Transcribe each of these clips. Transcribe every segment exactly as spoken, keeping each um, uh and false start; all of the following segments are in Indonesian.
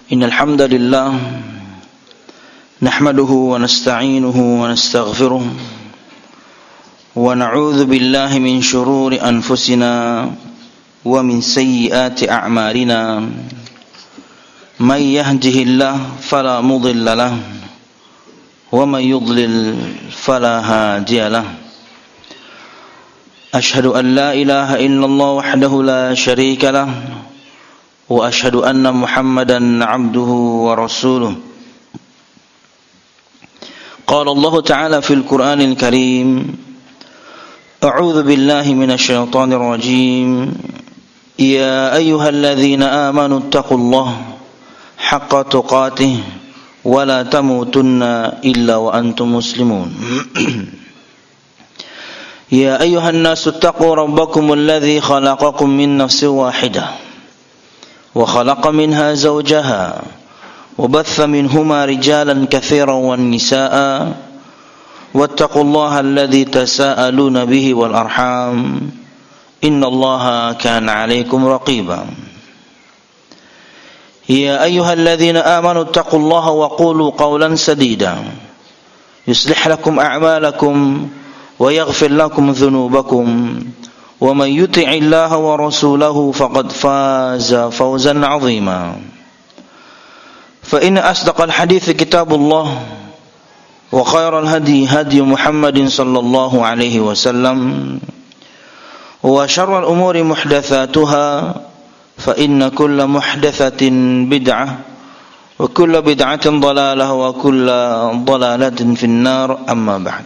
إن الحمد لله نحمده ونستعينه ونستغفره ونعوذ بالله من شرور أنفسنا ومن سيئات أعمالنا من يهده الله فلا مضل له ومن يضلل فلا هادي له أشهد أن لا إله إلا الله وحده لا شريك له وأشهد أن محمدا عبده ورسوله قال الله تعالى في القرآن الكريم أعوذ بالله من الشيطان الرجيم يا أيها الذين آمنوا اتقوا الله حق تقاته ولا تموتن إلا وأنتم مسلمون يا أيها الناس اتقوا ربكم الذي خلقكم من نفس واحدة وخلق منها زوجها وبث منهما رجالا كثيرا والنساء واتقوا الله الذي تساءلون به والأرحام إن الله كان عليكم رقيبا يا أيها الذين آمنوا اتقوا الله وقولوا قولا سديدا يصلح لكم أعمالكم ويغفر لكم ذنوبكم ومن يطع الله ورسوله فقد فاز فوزا عظيما فإن أصدق الحديث كتاب الله وخير الهدي هدي محمد صلى الله عليه وسلم وشر الأمور محدثاتها فإن كل محدثة بدعة وكل بدعة ضلالة وكل ضلالة في النار أما بعد.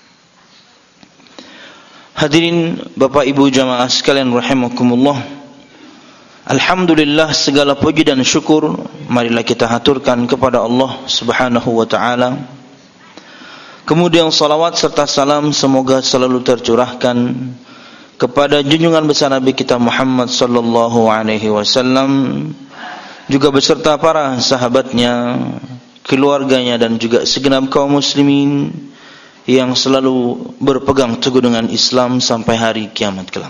Hadirin Bapak Ibu jamaah sekalian rahimakumullah. Alhamdulillah, segala puji dan syukur marilah kita haturkan kepada Allah Subhanahu wa taala. Kemudian salawat serta salam semoga selalu tercurahkan kepada junjungan besar Nabi kita Muhammad sallallahu alaihi wasallam, juga beserta para sahabatnya, keluarganya dan juga segenap kaum muslimin yang selalu berpegang teguh dengan Islam sampai hari kiamat kelak.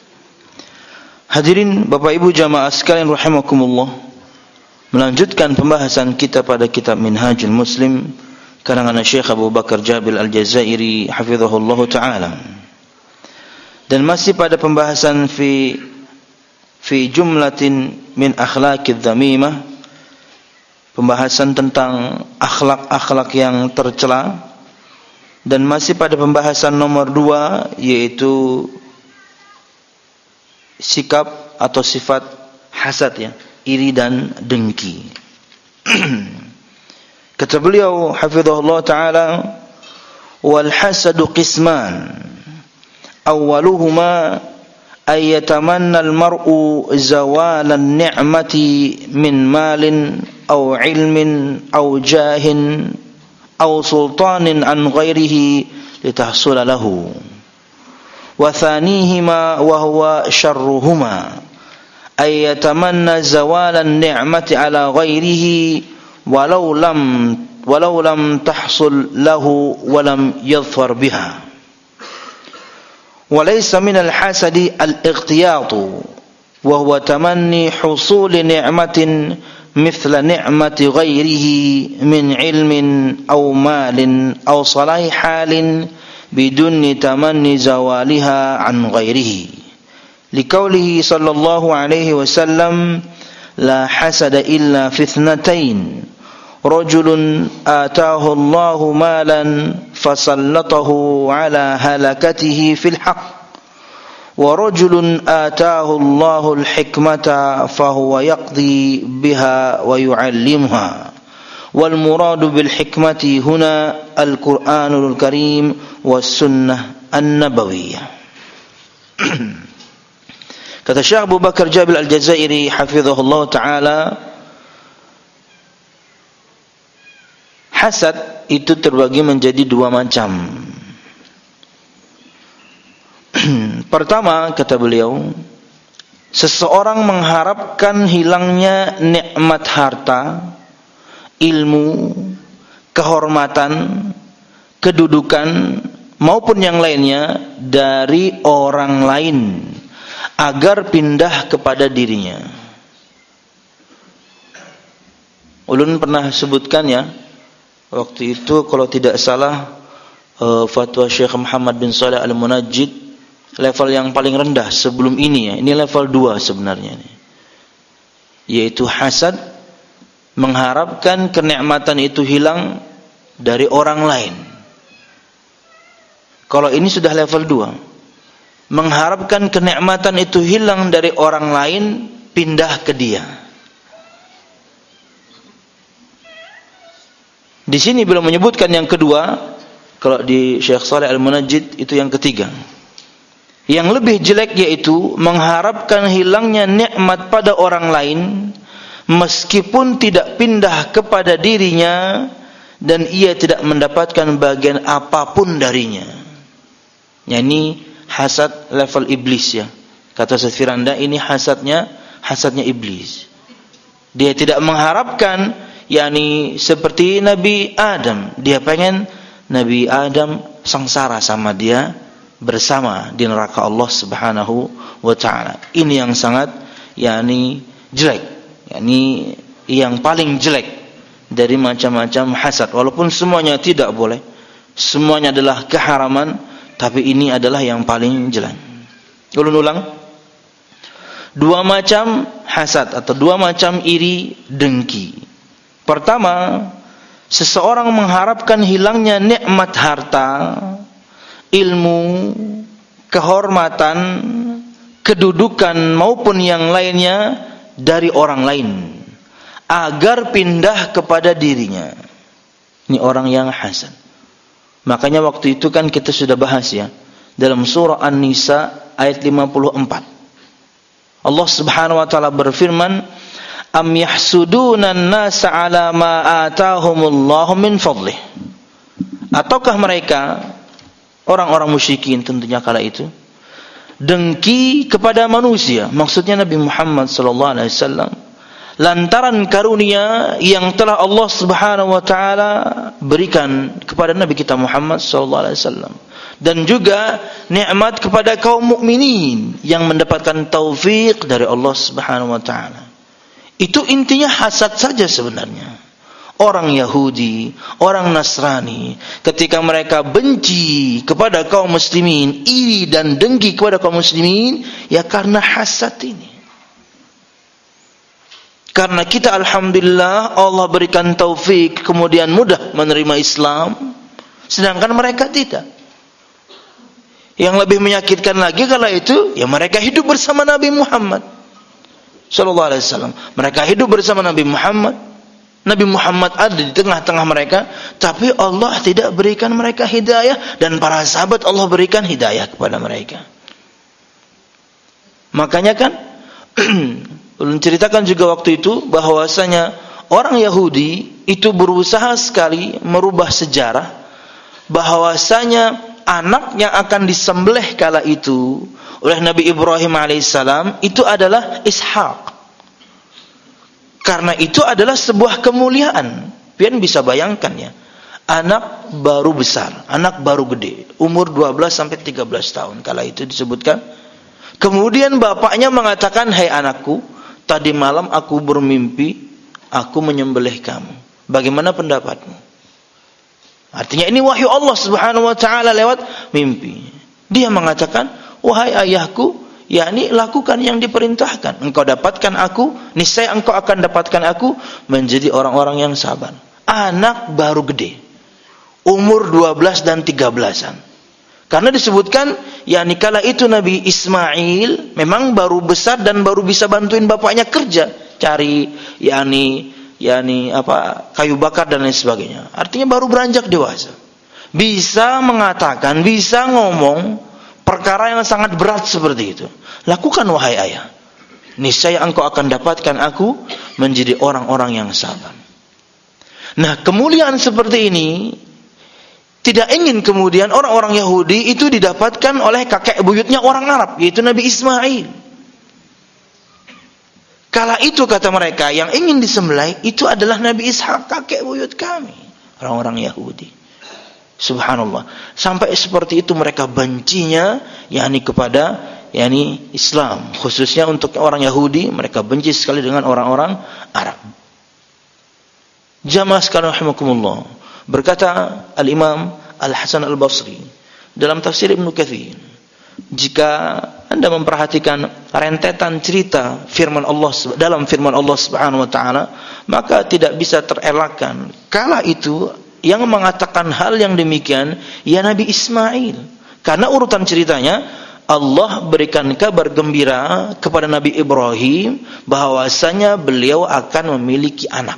Hadirin Bapak Ibu jamaah sekalian rahimakumullah, melanjutkan pembahasan kita pada kitab Minhajul Muslim karangan Syekh Abu Bakar Jabil Al-Jazairi hafizahullah taala. Dan masih pada pembahasan fi fi jumlatin min akhlaqidz dzamimah, pembahasan tentang akhlak-akhlak yang tercela. Dan masih pada pembahasan nomor dua, yaitu sikap atau sifat hasad, ya, iri dan dengki. Kata beliau hafizahullah taala, wal hasadu qisman awwaluhuma ay yatamanna al mar'u zawal an ni'mati min malin aw ilmin aw jahin أو سلطان عن غيره لتحصل له وثانيهما وهو شرهما أي يتمنى زوال النعمة على غيره ولو لم ولو لم تحصل له ولم يظفر بها وليس من الحسد الاغتياط وهو تمني حصول نعمة مثل نعمة غيره من علم أو مال أو صلاح حال بدون تمني زوالها عن غيره لقوله صلى الله عليه وسلم لا حسد إلا في اثنتين رجل آتاه الله مالا فسلطه على هلكته في الحق ورجل آتاه الله الحكمة فهو يقضي بها ويعلمها والمراد بالحكمة هنا القرآن الكريم والسنة النبوية. Kata Syekh Abu Bakar Jabil Al-Jazairi hafizahullah taala, hasad itu terbagi menjadi dua macam. Pertama, kata beliau, seseorang mengharapkan hilangnya nikmat harta, ilmu, kehormatan, kedudukan maupun yang lainnya dari orang lain agar pindah kepada dirinya. Ulun pernah sebutkan ya, waktu itu kalau tidak salah uh, fatwa Syekh Muhammad bin Shalih Al-Munajjid, level yang paling rendah sebelum ini ya, ini level dua sebenarnya nih. Yaitu hasad, mengharapkan kenikmatan itu hilang dari orang lain. Kalau ini sudah level dua, mengharapkan kenikmatan itu hilang dari orang lain, pindah ke dia. Di sini belum menyebutkan yang kedua. Kalau di Syekh Shalih Al-Munajjid itu yang ketiga. Yang lebih jelek yaitu mengharapkan hilangnya nikmat pada orang lain meskipun tidak pindah kepada dirinya dan ia tidak mendapatkan bagian apapun darinya. Ya, ini hasad level iblis ya. Kata Ustaz Firanda, ini hasadnya hasadnya iblis. Dia tidak mengharapkan, yakni seperti Nabi Adam, dia pengen Nabi Adam sengsara sama dia, bersama di neraka Allah Subhanahu wa taala. Ini yang sangat yakni jelek, yakni yang paling jelek dari macam-macam hasad. Walaupun semuanya tidak boleh, semuanya adalah keharaman, tapi ini adalah yang paling jelek. Ulun ulang, dua macam hasad atau dua macam iri dengki. Pertama, seseorang mengharapkan hilangnya nikmat harta, ilmu, kehormatan, kedudukan maupun yang lainnya dari orang lain agar pindah kepada dirinya. Ini orang yang hasad. Makanya waktu itu kan kita sudah bahas ya, dalam surah An-Nisa ayat lima puluh empat. Allah Subhanahu wa taala berfirman, am yahsuduna an-nasa 'ala ma atahumullahu min fadlih. Ataukah mereka, orang-orang musyrikin tentunya kala itu, dengki kepada manusia, maksudnya Nabi Muhammad sallallahu alaihi wasallam, lantaran karunia yang telah Allah Subhanahu wa taala berikan kepada Nabi kita Muhammad sallallahu alaihi wasallam, dan juga nikmat kepada kaum mukminin yang mendapatkan taufik dari Allah Subhanahu wa taala. Itu intinya hasad saja sebenarnya. Orang Yahudi, orang Nasrani, ketika mereka benci kepada kaum muslimin, iri dan dengki kepada kaum muslimin, ya karena hasad ini. Karena kita alhamdulillah Allah berikan taufik, kemudian mudah menerima Islam, sedangkan mereka tidak. Yang lebih menyakitkan lagi kala itu, ya mereka hidup bersama Nabi Muhammad sallallahu alaihi wasallam. Mereka hidup bersama Nabi Muhammad. Nabi Muhammad ada di tengah-tengah mereka, tapi Allah tidak berikan mereka hidayah, dan para sahabat Allah berikan hidayah kepada mereka. Makanya kan ulun ceritakan juga waktu itu bahwasanya orang Yahudi itu berusaha sekali merubah sejarah, bahwasanya anak yang akan disembelih kala itu oleh Nabi Ibrahim alaihissalam itu adalah Ishak. Karena itu adalah sebuah kemuliaan. Pian bisa bayangkan ya, anak baru besar, anak baru gede, umur dua belas sampai tiga belas tahun kala itu disebutkan. Kemudian bapaknya mengatakan, "Hai anakku, tadi malam aku bermimpi aku menyembelih kamu. Bagaimana pendapatmu?" Artinya ini wahyu Allah Subhanahu wa taala lewat mimpi. Dia mengatakan, "Wahai ayahku, yakni lakukan yang diperintahkan. Engkau dapatkan aku, niscaya engkau akan dapatkan aku menjadi orang-orang yang sabar." Anak baru gede, umur dua belas dan tiga belasan. Karena disebutkan, yakni kala itu Nabi Ismail memang baru besar dan baru bisa bantuin bapaknya kerja, cari yakni yakni apa kayu bakar dan lain sebagainya. Artinya baru beranjak dewasa. Bisa mengatakan, bisa ngomong perkara yang sangat berat seperti itu. Lakukan wahai ayah, niscaya engkau akan dapatkan aku menjadi orang-orang yang sabar. Nah, kemuliaan seperti ini tidak ingin kemudian orang-orang Yahudi itu didapatkan oleh kakek buyutnya orang Arab, yaitu Nabi Ismail. Kala itu kata mereka, yang ingin disembelih itu adalah Nabi Ishak, kakek buyut kami, orang-orang Yahudi. Subhanallah, sampai seperti itu mereka bencinya yakni kepada yakni Islam, khususnya untuk orang Yahudi mereka benci sekali dengan orang-orang Arab. Jamaah sekalian rahimakumullah, berkata Al-Imam Al-Hasan Al-Basri dalam tafsir Ibnu Katsir, jika Anda memperhatikan rentetan cerita firman Allah dalam firman Allah Subhanahu wa taala, maka tidak bisa terelakkan kala itu yang mengatakan hal yang demikian ya Nabi Ismail. Karena urutan ceritanya, Allah berikan kabar gembira kepada Nabi Ibrahim bahwasanya beliau akan memiliki anak.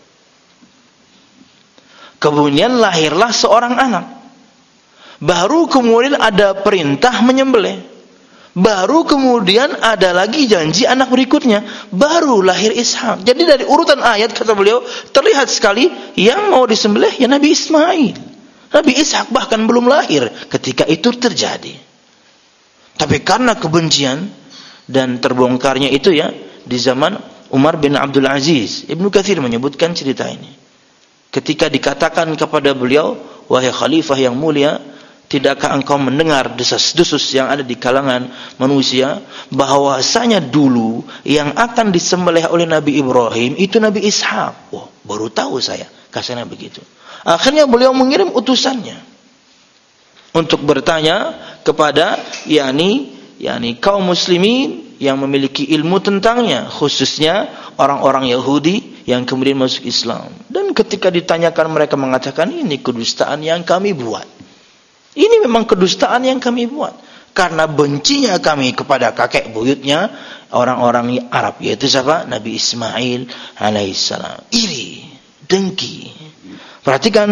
Kemudian lahirlah seorang anak. Baru kemudian ada perintah menyembelih. Baru kemudian ada lagi janji anak berikutnya. Baru lahir Ishak. Jadi dari urutan ayat kata beliau, terlihat sekali yang mau disembelih ya Nabi Ismail. Nabi Ishak bahkan belum lahir ketika itu terjadi. Tapi karena kebencian dan terbongkarnya itu ya di zaman Umar bin Abdul Aziz, Ibnu Katsir menyebutkan cerita ini. Ketika dikatakan kepada beliau, wahai khalifah yang mulia, tidakkah engkau mendengar desas-desus yang ada di kalangan manusia bahwasanya dulu yang akan disembelih oleh Nabi Ibrahim itu Nabi Ishak? Wah, baru tahu saya, kasarnya begitu. Akhirnya beliau mengirim utusannya untuk bertanya kepada yakni yakni kaum muslimin yang memiliki ilmu tentangnya, khususnya orang-orang Yahudi yang kemudian masuk Islam. Dan ketika ditanyakan, mereka mengatakan ini kedustaan yang kami buat. Ini memang kedustaan yang kami buat. Karena bencinya kami kepada kakek buyutnya orang-orang Arab, yaitu siapa? Nabi Ismail alaihissalam. Iri, dengki. Perhatikan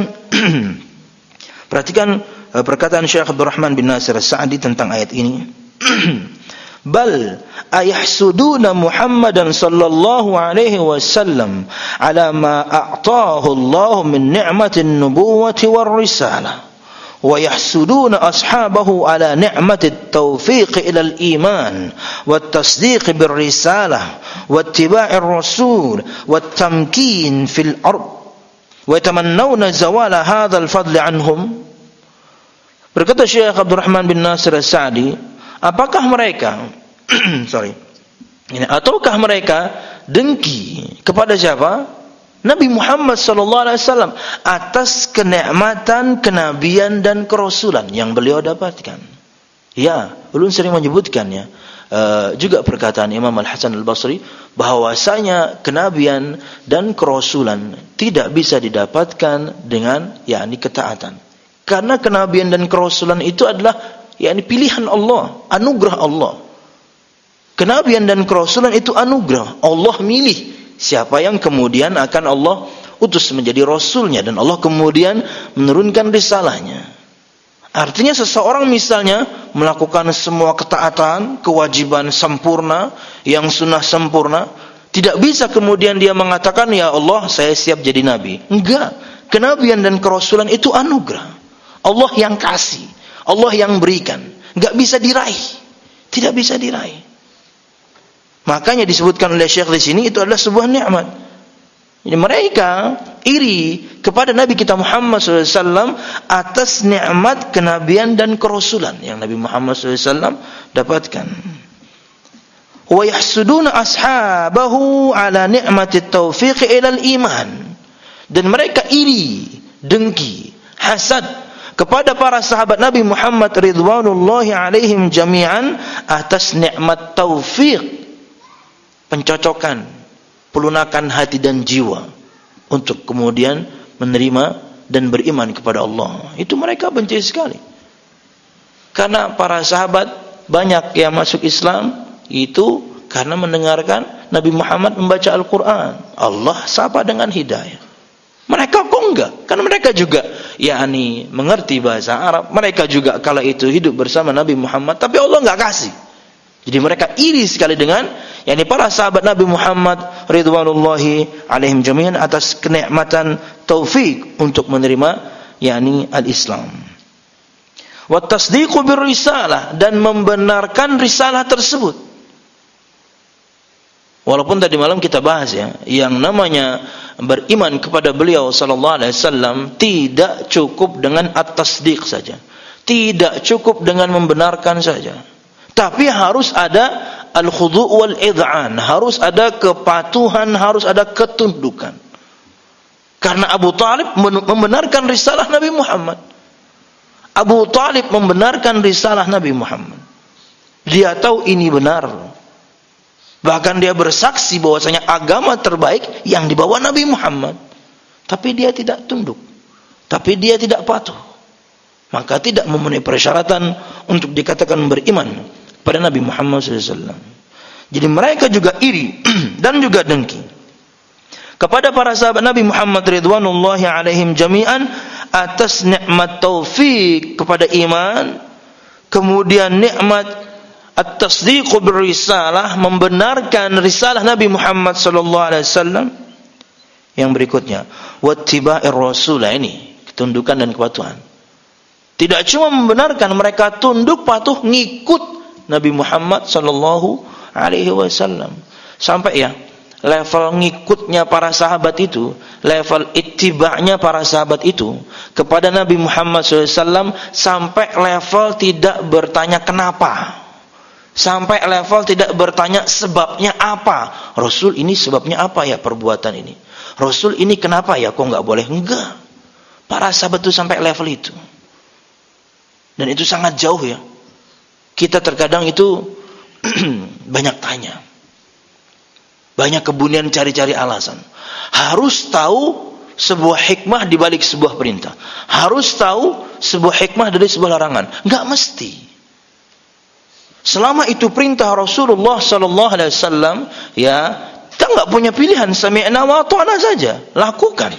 perhatikan perkataan Syekh Abdul Rahman bin Nasir As-Sa'di tentang ayat ini. Bal ayahsuduna Muhammadan sallallahu alaihi wasallam ala ma a'tahu Allah min ni'matin nubuwwati war risalah. ويحسدون أصحابه على نعمة التوفيق إلى الإيمان والتصديق بالرسالة واتباع الرسول والتمكين في الأرض ويتمنون زوال هذا الفضل عنهم. Berkata Syekh Abdul Rahman bin Nasir As-Sa'di, apakah mereka sorry ini ataukah mereka dengki kepada siapa? Nabi Muhammad sallallahu alaihi wasallam atas kenikmatan, kenabian dan kerasulan yang beliau dapatkan. Ya, ulun sering menyebutkannya. Uh, juga perkataan Imam Al-Hasan Al-Basri bahwasanya kenabian dan kerasulan tidak bisa didapatkan dengan yakni ketaatan. Karena kenabian dan kerasulan itu adalah yakni pilihan Allah, anugerah Allah. Kenabian dan kerasulan itu anugerah. Allah milih siapa yang kemudian akan Allah utus menjadi rasulnya, dan Allah kemudian menurunkan risalahnya. Artinya seseorang misalnya melakukan semua ketaatan, kewajiban sempurna, yang sunnah sempurna, tidak bisa kemudian dia mengatakan ya Allah saya siap jadi nabi. Enggak. Kenabian dan kerasulan itu anugerah. Allah yang kasih, Allah yang berikan. Enggak bisa diraih. Tidak bisa diraih. Makanya disebutkan oleh Syekh di sini itu adalah sebuah nikmat. Jadi mereka iri kepada Nabi kita Muhammad shallallahu alaihi wasallam atas nikmat kenabian dan kerasulan yang Nabi Muhammad shallallahu alaihi wasallam dapatkan. Wa yahsuduna ashabahu ala ni'mati taufiq ila al-iman. Dan mereka iri, dengki, hasad kepada para sahabat Nabi Muhammad ridwanullahi alaihim jami'an atas nikmat taufik, pencocokan, pelunakan hati dan jiwa untuk kemudian menerima dan beriman kepada Allah. Itu mereka benci sekali. Karena para sahabat banyak yang masuk Islam itu karena mendengarkan Nabi Muhammad membaca Al-Quran. Allah sapa dengan hidayah. Mereka kok enggak? Karena mereka juga yakni mengerti bahasa Arab. Mereka juga kala itu hidup bersama Nabi Muhammad, tapi Allah enggak kasih. Jadi mereka iri sekali dengan yakni para sahabat Nabi Muhammad ridwanullahi alaihim jami'an atas kenikmatan taufik untuk menerima yakni al-Islam. Wa tasdiqu bir risalah, dan membenarkan risalah tersebut. Walaupun tadi malam kita bahas ya, yang namanya beriman kepada beliau sallallahu alaihi wasallam tidak cukup dengan at-tasdiq saja. Tidak cukup dengan membenarkan saja. Tapi harus ada al-khudu' wal id'an, harus ada kepatuhan, harus ada ketundukan. Karena Abu Talib membenarkan risalah Nabi Muhammad. Abu Talib membenarkan risalah Nabi Muhammad. Dia tahu ini benar. Bahkan dia bersaksi bahwasanya agama terbaik yang dibawa Nabi Muhammad. Tapi dia tidak tunduk. Tapi dia tidak patuh. Maka tidak memenuhi persyaratan untuk dikatakan beriman pada Nabi Muhammad shallallahu alaihi wasallam. Jadi mereka juga iri dan juga dengki kepada para sahabat Nabi Muhammad ridwanullahi alaihim jami'an atas nikmat taufik kepada iman, kemudian nikmat at-tasdiqu bir-risalah, membenarkan risalah Nabi Muhammad sallallahu alaihi wasallam. Yang berikutnya, wattiba'ir rasul, ini ketundukan dan kepatuhan. Tidak cuma membenarkan, mereka tunduk patuh ngikut Nabi Muhammad sallallahu alaihi wasallam. Sampai ya level ngikutnya para sahabat itu, level ittiba'nya para sahabat itu kepada Nabi Muhammad shallallahu alaihi wasallam sampai level tidak bertanya kenapa, sampai level tidak bertanya sebabnya apa. Rasul ini sebabnya apa ya perbuatan ini? Rasul ini kenapa ya kok nggak boleh? Enggak. Para sahabat itu sampai level itu. Dan itu sangat jauh ya. Kita terkadang itu banyak tanya. Banyak kemudian cari-cari alasan. Harus tahu sebuah hikmah di balik sebuah perintah. Harus tahu sebuah hikmah dari sebuah larangan. Enggak mesti. Selama itu perintah Rasulullah sallallahu alaihi wasallam, ya, kita enggak punya pilihan, sami'na wa ata'na saja, lakukan.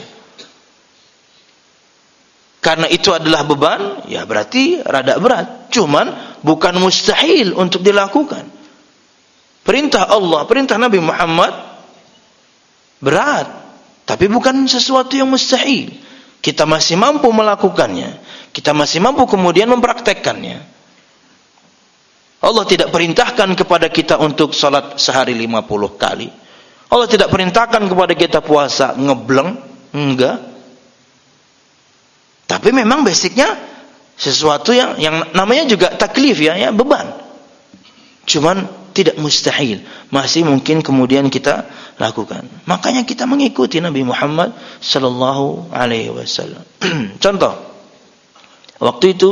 Karena itu adalah beban, ya berarti rada berat. Cuman bukan mustahil untuk dilakukan. Perintah Allah, perintah Nabi Muhammad berat, tapi bukan sesuatu yang mustahil. Kita masih mampu melakukannya. Kita masih mampu kemudian mempraktekkannya. Allah tidak perintahkan kepada kita untuk salat sehari lima puluh kali. Allah tidak perintahkan kepada kita puasa ngebleng, enggak. Tapi memang basicnya sesuatu yang yang namanya juga taklif ya, ya beban. Cuman tidak mustahil, masih mungkin kemudian kita lakukan. Makanya kita mengikuti Nabi Muhammad sallallahu alaihi wasallam. Contoh, waktu itu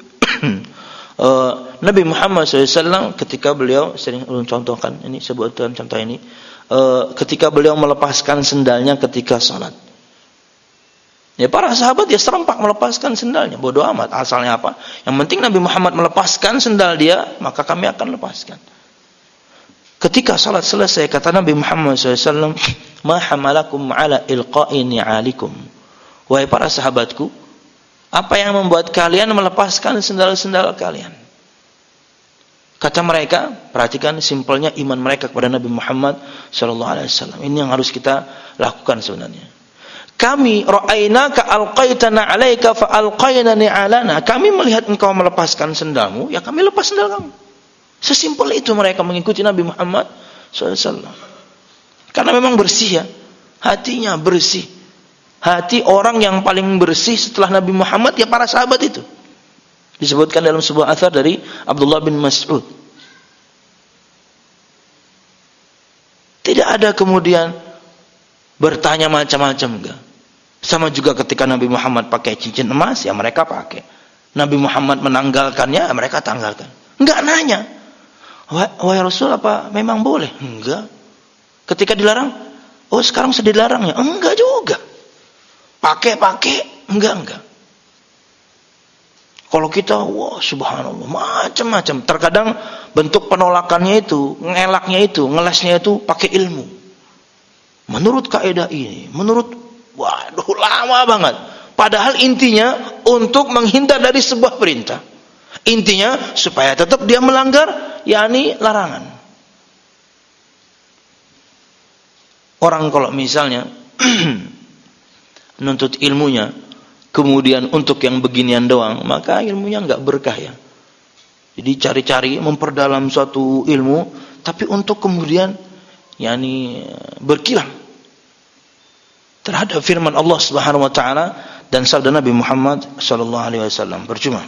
uh, Nabi Muhammad sallallahu alaihi wasallam ketika beliau sering contohkan ini sebutan contoh ini, uh, ketika beliau melepaskan sendalnya ketika salat. Ya para sahabat ya serempak melepaskan sendalnya, bodoh amat asalnya apa. Yang penting Nabi Muhammad melepaskan sendal dia, maka kami akan lepaskan. Ketika salat selesai, kata Nabi Muhammad shallallahu alaihi wasallam, ma hamalakum ala ilqa'i ni'alikum. Wahai para sahabatku, apa yang membuat kalian melepaskan sendal-sendal kalian? Kata mereka, perhatikan simpelnya iman mereka kepada Nabi Muhammad shallallahu alaihi wasallam. Ini yang harus kita lakukan sebenarnya. Kami ra'ainaka alqaitana 'alaika fa alqaina ni'alana. Kami melihat engkau melepaskan sendalmu, ya kami lepas sendal kamu. Sesimpel itu mereka mengikuti Nabi Muhammad shallallahu alaihi wasallam. Karena memang bersih ya, hatinya bersih. Hati orang yang paling bersih setelah Nabi Muhammad ya para sahabat itu. Disebutkan dalam sebuah athar dari Abdullah bin Mas'ud. Tidak ada kemudian bertanya macam-macam enggak. Sama juga ketika Nabi Muhammad pakai cincin emas, ya mereka pakai. Nabi Muhammad menanggalkannya, ya mereka tanggalkan. Enggak nanya. Wahai Rasul, apa memang boleh? Enggak. Ketika dilarang, oh sekarang sudah dilarang ya? Enggak juga. Pakai-pakai, enggak enggak. Kalau kita, wah subhanallah, macam-macam. Terkadang bentuk penolakannya itu, ngelaknya itu, ngelesnya itu pakai ilmu. Menurut kaidah ini, menurut, waduh lama banget. Padahal intinya untuk menghindar dari sebuah perintah. Intinya supaya tetap dia melanggar, yakni larangan. Orang kalau misalnya menuntut ilmunya, kemudian untuk yang beginian doang, maka ilmunya enggak berkah ya. Jadi cari-cari memperdalam suatu ilmu, tapi untuk kemudian yakni berkilah terhadap firman Allah Subhanahu wa taala dan sabda Nabi Muhammad sallallahu alaihi wasallam, percuma.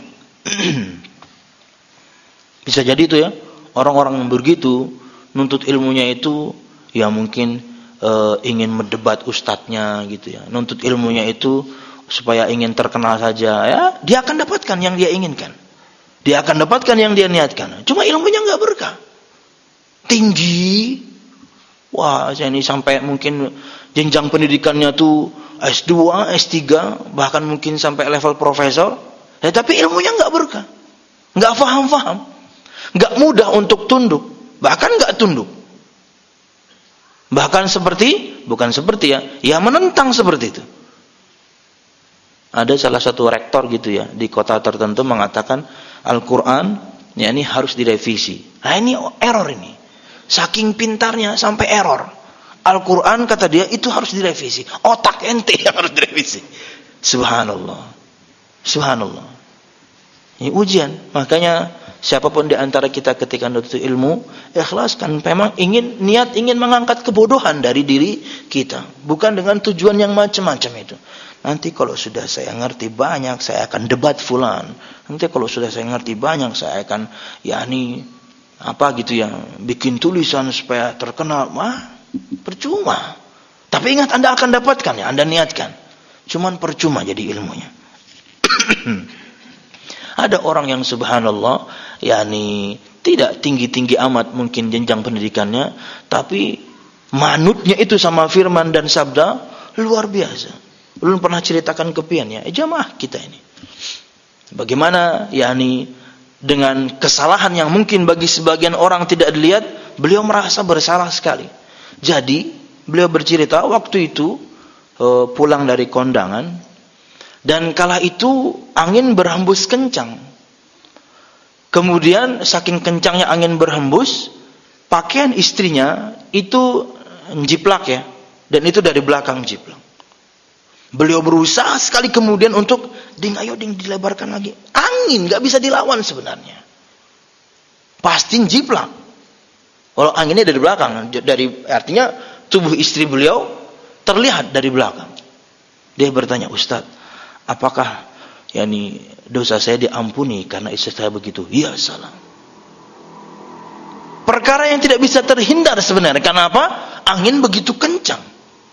Bisa jadi itu ya, orang-orang yang begitu nuntut ilmunya itu ya mungkin uh, ingin mendebat ustadznya gitu ya. Nuntut ilmunya itu supaya ingin terkenal saja ya, dia akan dapatkan yang dia inginkan. Dia akan dapatkan yang dia niatkan. Cuma ilmunya enggak berkah. Tinggi. Wah, saya ini sampai mungkin jenjang pendidikannya tuh S dua, S tiga, bahkan mungkin sampai level profesor. Ya, tapi ilmunya enggak berkah. Enggak faham-faham. Enggak mudah untuk tunduk. Bahkan enggak tunduk. Bahkan seperti, bukan seperti ya, ya menentang seperti itu. Ada salah satu rektor gitu ya, di kota tertentu mengatakan Al-Quran, ya ini harus direvisi. Nah ini error ini. Saking pintarnya sampai error. Al-Quran kata dia itu harus direvisi. Otak ente yang harus direvisi. Subhanallah. Subhanallah. Ini ujian. Makanya siapapun di antara kita ketika menuntut ilmu, ikhlaskan. Memang ingin, niat ingin mengangkat kebodohan dari diri kita. Bukan dengan tujuan yang macam-macam itu. Nanti kalau sudah saya ngerti banyak, saya akan debat fulan. Nanti kalau sudah saya ngerti banyak, saya akan, yakni apa gitu ya, bikin tulisan supaya terkenal. Wah, percuma. Tapi ingat, Anda akan dapatkan ya, Anda niatkan. Cuman percuma jadi ilmunya. Ada orang yang subhanallah, yakni tidak tinggi-tinggi amat mungkin jenjang pendidikannya, tapi manutnya itu sama firman dan sabda luar biasa. Belum pernah ceritakan ke pian ya, eh, jamaah kita ini. Bagaimana yakni dengan kesalahan yang mungkin bagi sebagian orang tidak dilihat, beliau merasa bersalah sekali. Jadi beliau bercerita waktu itu uh, pulang dari kondangan, dan kala itu angin berhembus kencang. Kemudian saking kencangnya angin berhembus, pakaian istrinya itu jiplak ya, dan itu dari belakang jiplak. Beliau berusaha sekali kemudian untuk ding ayo ding dilebarkan lagi. Angin nggak bisa dilawan sebenarnya. Pasti jiplak. Kalau anginnya dari belakang, dari artinya tubuh istri beliau terlihat dari belakang. Dia bertanya, Ustaz, apakah yakni dosa saya diampuni karena istri saya begitu? Iya, salah. Perkara yang tidak bisa terhindar sebenarnya. Karena apa? Angin begitu kencang.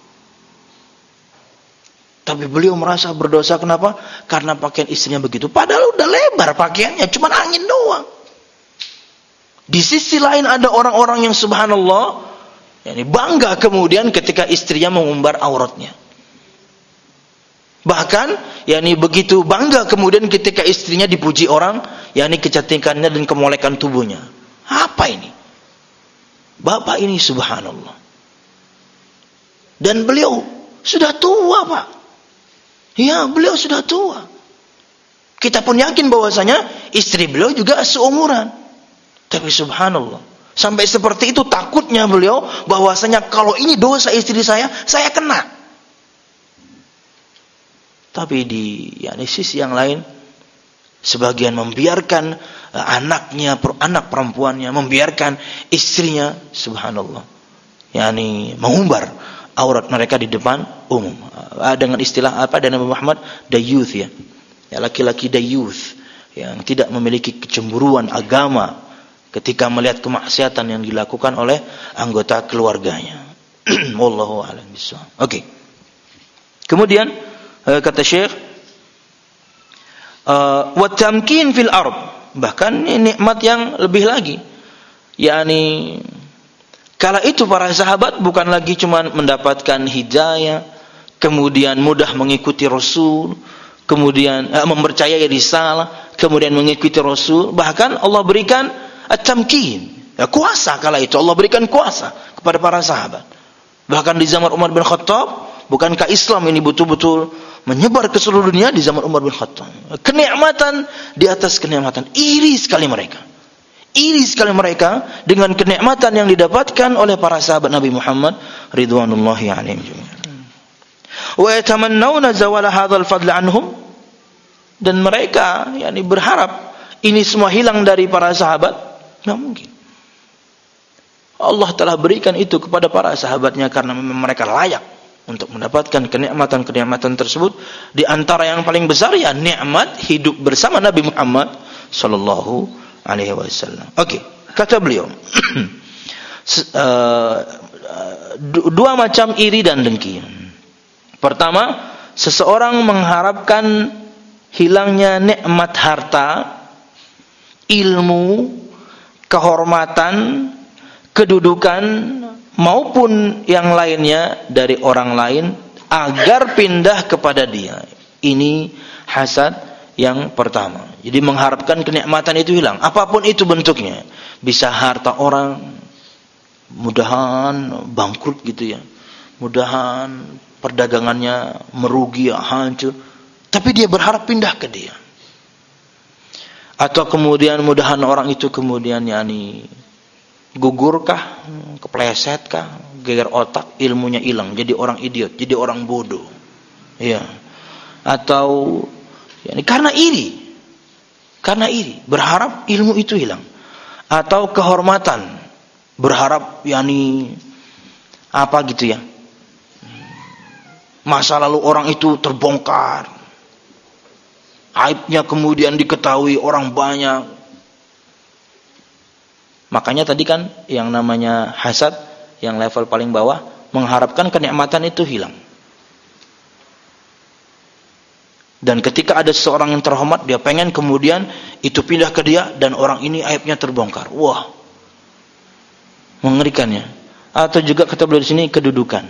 Tapi beliau merasa berdosa, kenapa? Karena pakaian istrinya begitu. Padahal udah lebar pakaiannya, cuma angin doang. Di sisi lain ada orang-orang yang subhanallah, yakni bangga kemudian ketika istrinya mengumbar auratnya. Bahkan, yakni begitu bangga kemudian ketika istrinya dipuji orang, yakni kecantikannya dan kemolekan tubuhnya. Apa ini? Bapak ini subhanallah. Dan beliau sudah tua, Pak. Ya, beliau sudah tua. Kita pun yakin bahwasanya istri beliau juga seumuran. Tapi subhanallah, sampai seperti itu takutnya beliau bahwasanya kalau ini dosa istri saya, saya kena. Tapi di ya, di sisi yang lain, sebagian membiarkan uh, anaknya, anak perempuannya, membiarkan istrinya, subhanallah, yakni mengumbar aurat mereka di depan umum. Uh, dengan istilah apa dari Nabi Muhammad, dayuth ya. Ya, laki-laki dayuth yang tidak memiliki kecemburuan agama ketika melihat kemaksiatan yang dilakukan oleh anggota keluarganya. Wallahu a'lam bishawab. Oke. Okay. Kemudian uh, kata Syekh, uh, wa tamkin fil ard, bahkan ini nikmat yang lebih lagi. yakni kala itu para sahabat bukan lagi cuma mendapatkan hidayah, kemudian mudah mengikuti Rasul, kemudian eh, mempercayai risalah, kemudian mengikuti Rasul, bahkan Allah berikan at-tamkin, ya, kuasa. Kala itu Allah berikan kuasa kepada para sahabat. Bahkan di zaman Umar bin Khattab, bukankah Islam ini betul-betul menyebar ke seluruh dunia di zaman Umar bin Khattab? Kenikmatan di atas kenikmatan, iri sekali mereka. Iri sekali mereka dengan kenikmatan yang didapatkan oleh para sahabat Nabi Muhammad ridwanullahi alaihim jami'an. Wa yatamannawna zawala hadzal fadl anhum, dan mereka yakni berharap ini semua hilang dari para sahabat. Tidak mungkin. Allah telah berikan itu kepada para sahabatnya karena memang mereka layak untuk mendapatkan kenikmatan-kenikmatan tersebut. Di antara yang paling besar ya nikmat hidup bersama Nabi Muhammad sallallahu alaihi wasallam. Oke, okay, kata beliau, uh, dua macam iri dan dengki. Pertama, seseorang mengharapkan hilangnya nikmat harta, ilmu, kehormatan, kedudukan maupun yang lainnya dari orang lain agar pindah kepada dia. Ini hasad yang pertama. Jadi mengharapkan kenikmatan itu hilang, apapun itu bentuknya. Bisa harta orang, mudahan bangkrut gitu ya. Mudahan perdagangannya merugi, hancur. Tapi dia berharap pindah ke dia. Atau kemudian mudahan orang itu kemudian yani gugurkah, keplesetkah, geger otak, ilmunya hilang, jadi orang idiot, jadi orang bodoh. Ya. Atau yani karena iri. Karena iri, berharap ilmu itu hilang. Atau kehormatan, berharap yani apa gitu ya. Masa lalu orang itu terbongkar. Aibnya kemudian diketahui orang banyak. Makanya tadi kan yang namanya hasad, yang level paling bawah, mengharapkan kenikmatan itu hilang. Dan ketika ada seseorang yang terhormat, dia pengen kemudian itu pindah ke dia dan orang ini aibnya terbongkar. Wah, mengerikannya. Atau juga kata beliau di sini kedudukan.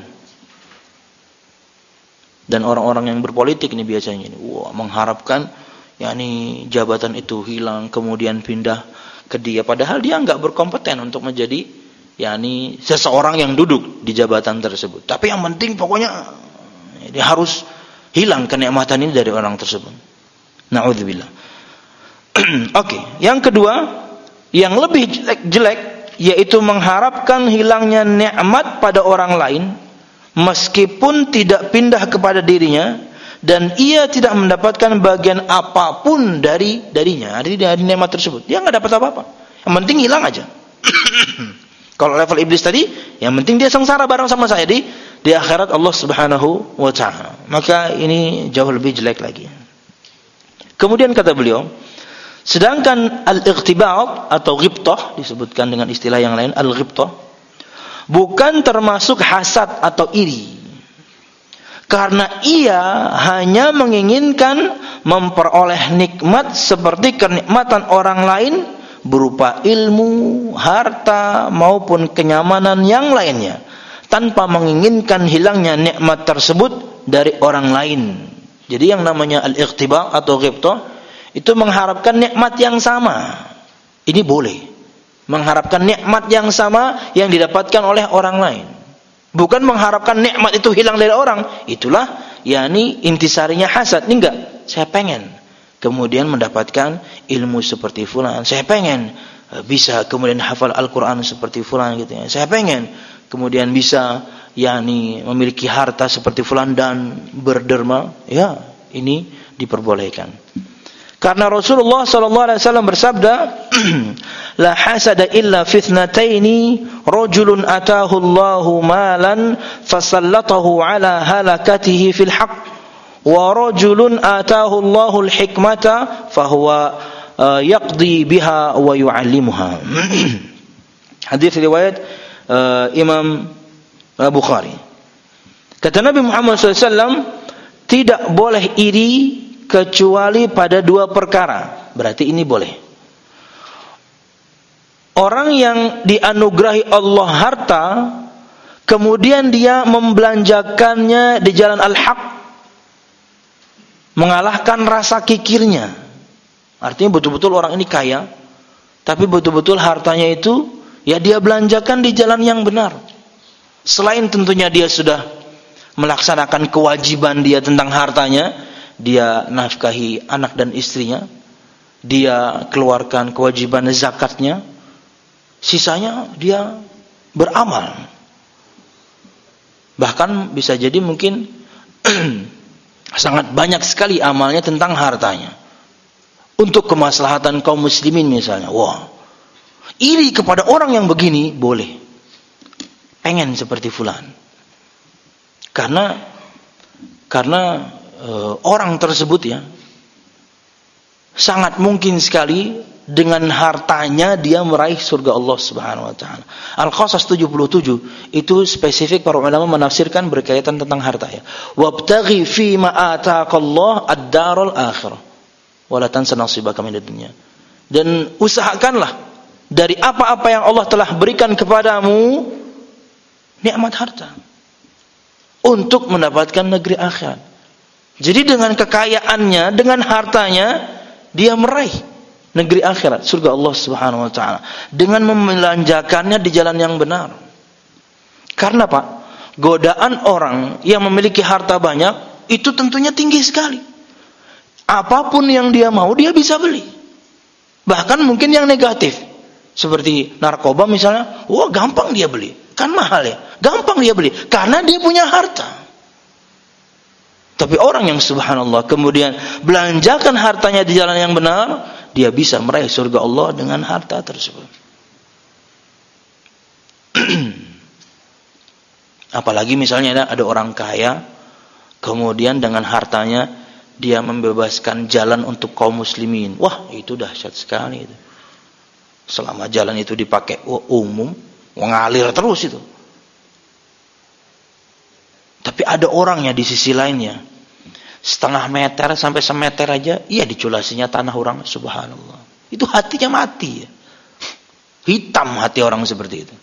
Dan orang-orang yang berpolitik ini biasanya ini, wah, mengharapkan yakni jabatan itu hilang kemudian pindah ke dia, padahal dia enggak berkompeten untuk menjadi yakni seseorang yang duduk di jabatan tersebut. Tapi yang penting pokoknya dia harus hilang kenikmatan ini dari orang tersebut. Na'udzubillah. Oke, okay. Yang kedua, yang lebih jelek-jelek yaitu mengharapkan hilangnya nikmat pada orang lain meskipun tidak pindah kepada dirinya dan ia tidak mendapatkan bagian apapun dari darinya, dari dari nikmat tersebut. Dia enggak dapat apa-apa. Yang penting hilang aja. Kalau level iblis tadi, yang penting dia sengsara bareng sama saya di di akhirat Allah Subhanahu wa taala. Maka ini jauh lebih jelek lagi. Kemudian kata beliau, sedangkan al-ightibab atau ghibtah disebutkan dengan istilah yang lain, al-ghibtah bukan termasuk hasad atau iri. Karena ia hanya menginginkan memperoleh nikmat seperti kenikmatan orang lain berupa ilmu, harta maupun kenyamanan yang lainnya, tanpa menginginkan hilangnya nikmat tersebut dari orang lain. Jadi yang namanya al-iqtiba atau ghibtah itu mengharapkan nikmat yang sama. Ini boleh. Mengharapkan nikmat yang sama yang didapatkan oleh orang lain. Bukan mengharapkan nikmat itu hilang dari orang. Itulah yakni intisarinya hasad. Ini enggak. Saya pengen kemudian mendapatkan ilmu seperti fulan. Saya pengen bisa kemudian hafal Al-Qur'an seperti fulan gitu ya. Saya pengen kemudian bisa yakni memiliki harta seperti fulan dan berderma, ya ini diperbolehkan. Karena Rasulullah sallallahu alaihi wasallam bersabda, la hasada illa fitnataini, rajulun atahu Allahu malan fasallatahu ala halakatihi fil haqq, wa rajulun atahu Allahu al-hikmata fahuwa uh, yaqdi biha wa yu'allimuha. Hadis riwayat uh, Imam Bukhari. Kata Nabi Muhammad sallallahu alaihi wasallam, tidak boleh iri kecuali pada dua perkara. Berarti ini boleh. Orang yang dianugerahi Allah harta, kemudian dia membelanjakannya di jalan al-haq, mengalahkan rasa kikirnya. Artinya betul-betul orang ini kaya, tapi betul-betul hartanya itu ya dia belanjakan di jalan yang benar. Selain tentunya dia sudah melaksanakan kewajiban dia tentang hartanya, dia nafkahi anak dan istrinya, dia keluarkan kewajiban zakatnya, sisanya dia beramal. Bahkan bisa jadi mungkin sangat banyak sekali amalnya tentang hartanya untuk kemaslahatan kaum muslimin misalnya. Wah, iri kepada orang yang begini boleh. Pengen seperti fulan. Karena karena e, orang tersebut ya sangat mungkin sekali dengan hartanya dia meraih surga Allah Subhanahu wa taala. Al-Qasas tujuh puluh tujuh itu spesifik para ulama menafsirkan berkaitan tentang harta ya. Wabtaghi fi ma ataqallah ad-darul akhirah wa la tansa nasibaka minad dunya. Dan usahakanlah dari apa-apa yang Allah telah berikan kepadamu nikmat harta untuk mendapatkan negeri akhirat. Jadi dengan kekayaannya, dengan hartanya dia meraih negeri akhirat, surga Allah Subhanahu wa taala dengan membelanjakannya di jalan yang benar. Karena Pak, godaan orang yang memiliki harta banyak itu tentunya tinggi sekali. Apapun yang dia mau dia bisa beli. Bahkan mungkin yang negatif seperti narkoba misalnya, wah gampang dia beli. Kan mahal ya. Gampang dia beli karena dia punya harta. Tapi orang yang subhanallah kemudian belanjakan hartanya di jalan yang benar, dia bisa meraih surga Allah dengan harta tersebut. Apalagi misalnya ada orang kaya, kemudian dengan hartanya dia membebaskan jalan untuk kaum muslimin. Wah, itu dahsyat sekali itu. Selama jalan itu dipakai umum, mengalir terus itu. Tapi ada orangnya di sisi lainnya, setengah meter sampai semeter aja, iya diculasinya tanah orang, subhanallah. Itu hatinya mati ya. Hitam hati orang seperti itu.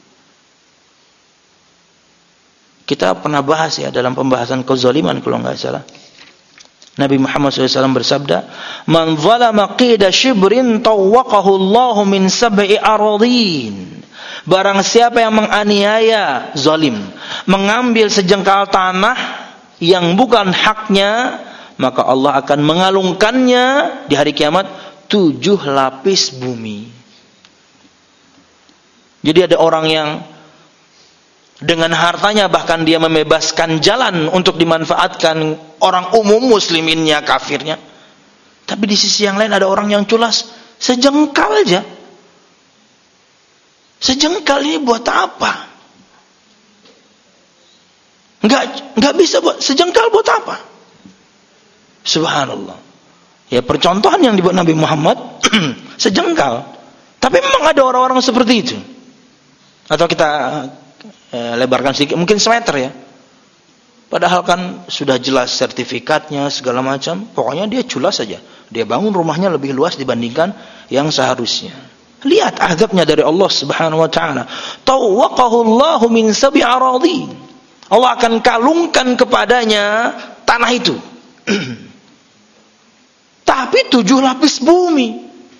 Kita pernah bahas ya dalam pembahasan kezaliman kalau nggak salah. Nabi Muhammad shallallahu alaihi wasallam bersabda, "Man zalama qida shibrin tawwaqahu Allahu min sab'i aradin." Barang siapa yang menganiaya, zalim, mengambil sejengkal tanah yang bukan haknya, maka Allah akan mengalungkannya di hari kiamat tujuh lapis bumi. Jadi ada orang yang dengan hartanya bahkan dia membebaskan jalan untuk dimanfaatkan orang umum musliminnya, kafirnya. Tapi di sisi yang lain ada orang yang culas sejengkal aja. Sejengkal ini buat apa? Enggak, enggak bisa buat sejengkal buat apa? Subhanallah. Ya percontohan yang dibuat Nabi Muhammad sejengkal. Tapi memang ada orang-orang seperti itu. Atau kita eh, lebarkan sedikit, mungkin semeter ya. Padahal kan sudah jelas sertifikatnya segala macam. Pokoknya dia culas saja. Dia bangun rumahnya lebih luas dibandingkan yang seharusnya. Lihat azabnya dari Allah Subhanahu wa taala. Tawwaqahu Allahu min sab'i aradin. Allah akan kalungkan kepadanya tanah itu. Tapi tujuh lapis bumi.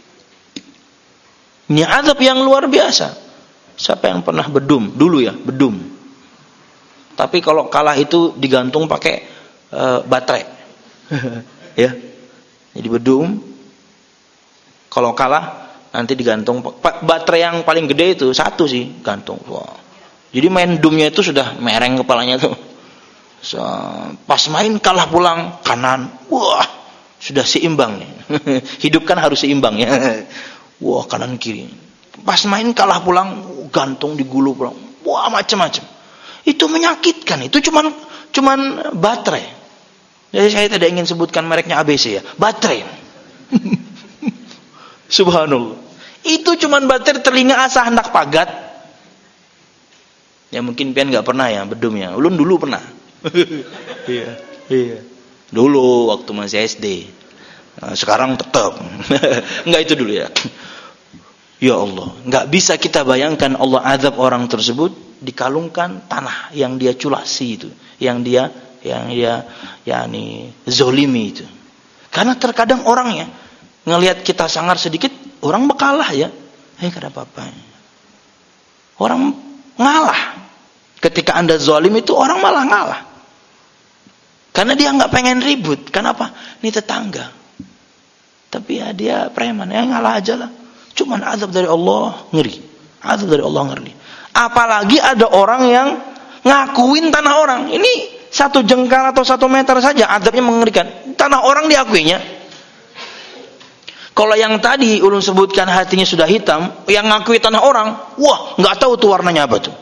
Ini azab yang luar biasa. Siapa yang pernah bedum? Dulu ya, bedum. Tapi kalau kalah itu digantung pakai uh, baterai. Ya. Jadi bedum. Kalau kalah nanti digantung baterai yang paling gede itu satu sih gantung. Wow. Jadi main dumnya itu sudah mereng kepalanya tuh. So, pas main kalah pulang kanan. Wah, sudah seimbang nih. Hidup kan harus seimbang ya. Wah, kanan kiri. Pas main kalah pulang gantung digulu pulang. Wah, macam-macam. Itu menyakitkan. Itu cuman cuman baterai. Jadi saya tidak ingin sebutkan mereknya A B C ya. Baterai. Subhanallah. Itu cuman baterai telinga asa hendak pagat. Ya mungkin pian enggak pernah ya bedum ya. Ulun dulu pernah. Iya, iya. Dulu waktu masih S D. Nah, sekarang tetap. Enggak itu dulu ya. Ya Allah, enggak bisa kita bayangkan Allah azab orang tersebut dikalungkan tanah yang dia culasi itu, yang dia yang dia yakni zolimi itu. Karena terkadang orang ya ngelihat kita sangar sedikit, orang makalah ya. Eh, kada apa-apa. Orang ngalah. Ketika Anda zalim itu orang malah ngalah. Karena dia enggak pengen ribut. Kenapa? Ini tetangga. Tapi ya dia preman, ya ngalah aja lah. Cuman azab dari Allah ngeri. Azab dari Allah ngeri. Apalagi ada orang yang ngakuin tanah orang. Ini satu jengkal atau satu meter saja azabnya mengerikan. Tanah orang diakuinya. Kalau yang tadi ulun sebutkan hatinya sudah hitam, yang ngakui tanah orang, wah nggak tahu tuh warnanya apa tuh.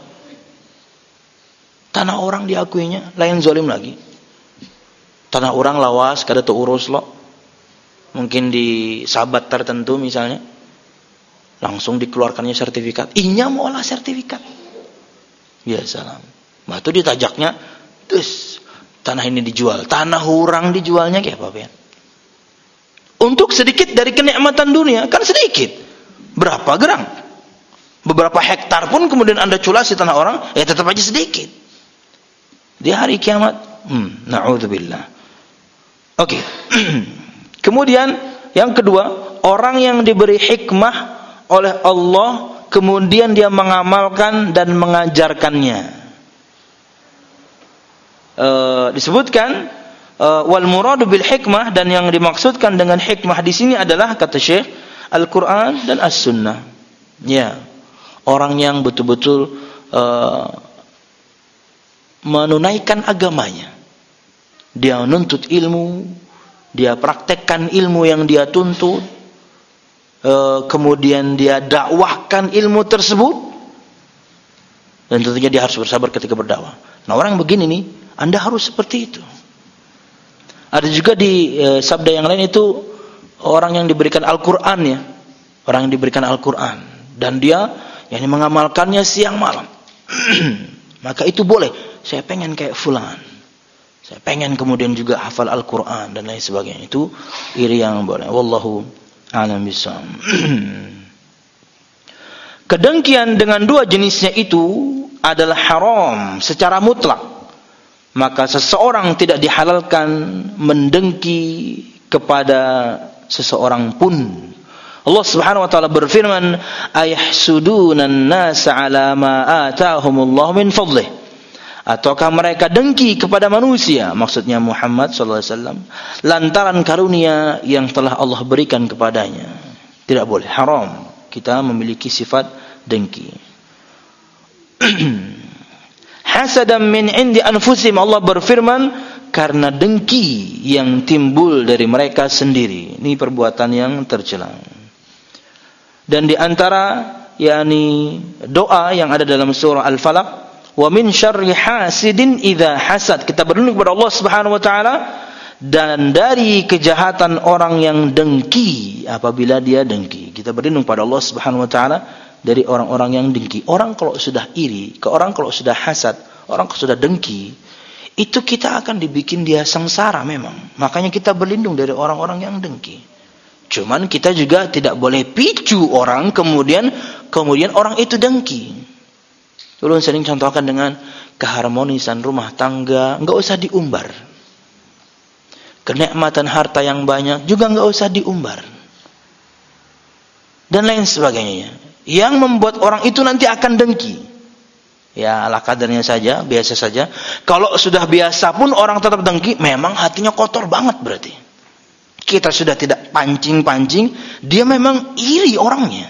Tanah orang diakuinya, lain zalim lagi. Tanah orang lawas, kada tuh urus lo. Mungkin di sahabat tertentu misalnya. langsung dikeluarkannya sertifikat. Inya mau olah sertifikat. Ya salam. Nah itu ditajaknya, terus tanah ini dijual, tanah orang dijualnya kayak apa ya? Untuk sedikit dari kenikmatan dunia, kan sedikit. Berapa gerang? Beberapa hektar pun kemudian Anda culasi tanah orang, ya tetap aja sedikit. Di hari kiamat, hmm, na'udzubillah. Oke. Okay. Kemudian yang kedua, orang yang diberi hikmah oleh Allah kemudian dia mengamalkan dan mengajarkannya. E, disebutkan e, wal muradu bil hikmah, dan yang dimaksudkan dengan hikmah di sini adalah kata Syekh Al-Qur'an dan As-Sunnah. Ya. Orang yang betul-betul e, menunaikan agamanya. Dia menuntut ilmu, dia praktekkan ilmu yang dia tuntut, e, kemudian dia dakwahkan ilmu tersebut, dan tentunya dia harus bersabar ketika berdakwah. Nah orang begini nih, Anda harus seperti itu. Ada juga di e, sabda yang lain itu orang yang diberikan Al-Quran ya, orang yang diberikan Al-Quran dan dia yang mengamalkannya siang malam. Maka itu boleh. Saya pengen kayak fulan. Saya pengen kemudian juga hafal Al-Quran dan lain sebagainya. Itu iri yang boleh. Wallahu a'lam bishawab. Kedengkian dengan dua jenisnya itu adalah haram secara mutlak. Maka seseorang tidak dihalalkan mendengki kepada seseorang pun. Allah Subhanahu wa taala berfirman, ayahsudunan nasa ala ma atahumullahu min fadlih. Ataukah mereka dengki kepada manusia, maksudnya Muhammad sallallahu alaihi wasallam, lantaran karunia yang telah Allah berikan kepadanya. Tidak boleh, haram kita memiliki sifat dengki. Hasadan min indi anfusihim, Allah berfirman, karena dengki yang timbul dari mereka sendiri. Ini perbuatan yang tercela. Dan di antara yakni doa yang ada dalam surah Al-Falaq, wa min syarri hasidin idza hasad, kita berlindung kepada Allah Subhanahu wa taala dan dari kejahatan orang yang dengki apabila dia dengki. Kita berlindung pada Allah Subhanahu wa taala dari orang-orang yang dengki. Orang kalau sudah iri, ke orang kalau sudah hasad, orang kalau sudah dengki, itu kita akan dibikin dia sengsara memang. Makanya kita berlindung dari orang-orang yang dengki. Cuman kita juga tidak boleh picu orang kemudian kemudian orang itu dengki. Dulu sering contohkan dengan keharmonisan rumah tangga, enggak usah diumbar. Kenikmatan harta yang banyak juga enggak usah diumbar. Dan lain sebagainya. Yang membuat orang itu nanti akan dengki. Ya ala kadarnya saja, biasa saja. Kalau sudah biasa pun orang tetap dengki, memang hatinya kotor banget berarti. Kita sudah tidak pancing-pancing, dia memang iri orangnya.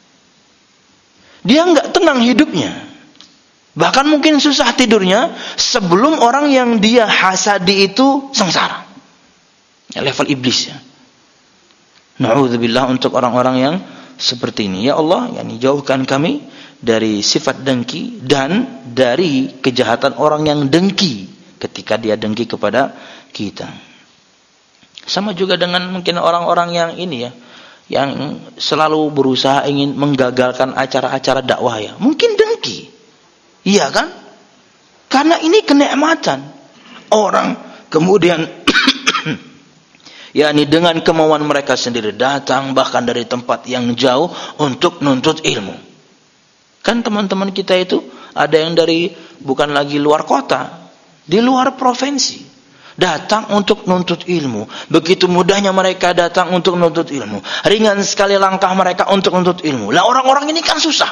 Dia enggak tenang hidupnya. Bahkan mungkin susah tidurnya sebelum orang yang dia hasadi itu sengsara. Ya, level iblis ya. Na'udzubillah untuk orang-orang yang seperti ini. Ya Allah, yani jauhkan kami dari sifat dengki dan dari kejahatan orang yang dengki ketika dia dengki kepada kita. Sama juga dengan mungkin orang-orang yang ini ya, yang selalu berusaha ingin menggagalkan acara-acara dakwah ya. Mungkin dengki. Iya kan? Karena ini kenikmatan. Orang kemudian yakni dengan kemauan mereka sendiri datang bahkan dari tempat yang jauh untuk nuntut ilmu. Kan teman-teman kita itu ada yang dari bukan lagi luar kota, di luar provinsi. Datang untuk nuntut ilmu. Begitu mudahnya mereka datang untuk nuntut ilmu. Ringan sekali langkah mereka untuk nuntut ilmu. Lah orang-orang ini kan susah.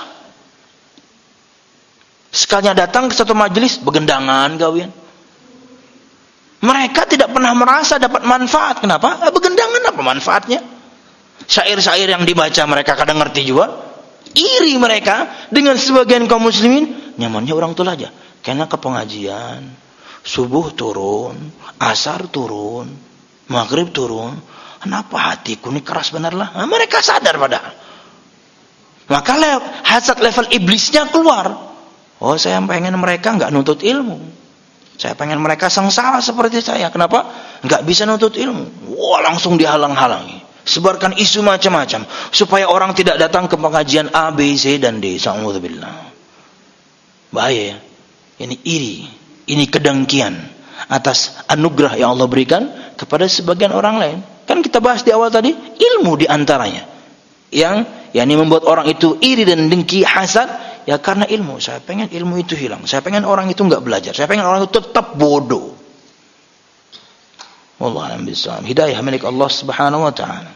Sekalinya datang ke satu majelis, begendangan gawian. Mereka tidak pernah merasa dapat manfaat. Kenapa? Eh, begendangan apa manfaatnya? Syair-syair yang dibaca mereka kadang ngerti juga. Iri mereka dengan sebagian kaum muslimin. Nyamannya orang tua aja. Karena ke pengajian. Subuh turun, asar turun, maghrib turun. Kenapa hatiku ini keras benar lah? Nah, mereka sadar padahal. Maka le- hasad level iblisnya keluar. Oh, saya pengen mereka enggak nuntut ilmu. Saya pengen mereka sengsara seperti saya. Kenapa? Enggak bisa nuntut ilmu. Wah, langsung dihalang-halangi. Sebarkan isu macam-macam supaya orang tidak datang ke pengajian A, B, C dan D. Sa'udzubillah. Bahaya ya. Ini iri, ini kedengkian atas anugerah yang Allah berikan kepada sebagian orang lain. Kan kita bahas di awal tadi, ilmu di antaranya. Yang yakni membuat orang itu iri dan dengki, hasad, ya karena ilmu. Saya pengen ilmu itu hilang. Saya pengen orang itu enggak belajar. Saya pengen orang itu tetap bodoh. Wallahu a'lam bishawab. Hidayah milik Allah Subhanahu wa taala.